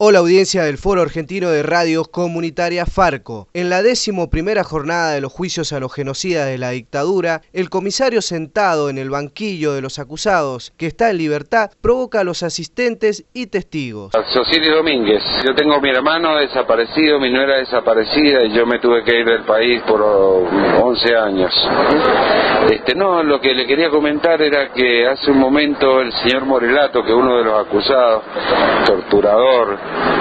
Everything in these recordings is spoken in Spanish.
Hola audiencia del Foro Argentino de Radios Comunitarias Farco. En la 11ª jornada de los juicios a los genocidas de la dictadura, el comisario sentado en el banquillo de los acusados, que está en libertad, provoca a los asistentes y testigos. Sosirio Domínguez, yo tengo mi hermano desaparecido, mi nuera desaparecida y yo me tuve que ir del país por 11 años. No, lo que le quería comentar era que hace un momento el señor Morelato, que es uno de los acusados, torturador,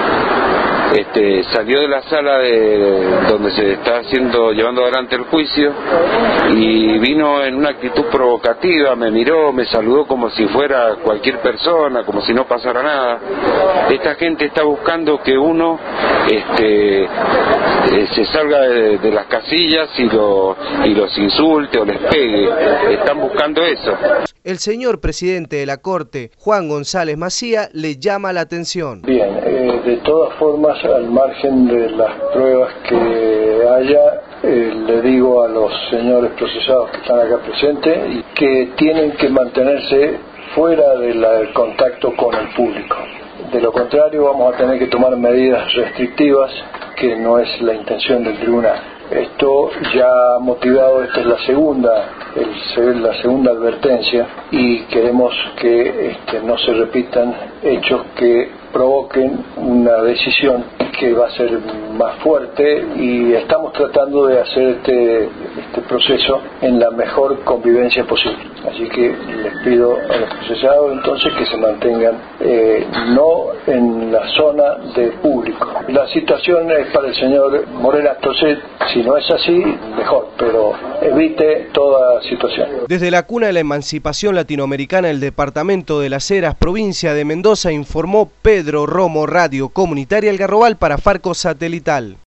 salió de la sala donde se está llevando adelante el juicio y vino en una actitud provocativa, me miró, me saludó como si fuera cualquier persona, como si no pasara nada. Esta gente está buscando que uno se salga de las casillas y los insulte o les pegue. Están buscando eso. El señor presidente de la Corte, Juan González Macía, le llama la atención. Bien, de todas formas, al margen de las pruebas que haya, le digo a los señores procesados que están acá presentes y que tienen que mantenerse fuera del contacto con el público. De lo contrario, vamos a tener que tomar medidas restrictivas, que no es la intención del tribunal. Esto ya ha motivado, esta es la segunda advertencia y queremos que no se repitan hechos que provoquen una decisión que va a ser más fuerte y estamos tratando de hacer este proceso en la mejor convivencia posible. Así que les pido a los procesados entonces que se mantengan no en la zona de público. La situación es para el señor Morelato, si no es así, mejor, pero evite toda situación. Desde la cuna de la emancipación latinoamericana del departamento de Las Heras, provincia de Mendoza, informó Pedro Romo, Radio Comunitaria El Garrobal para Farco Satelital.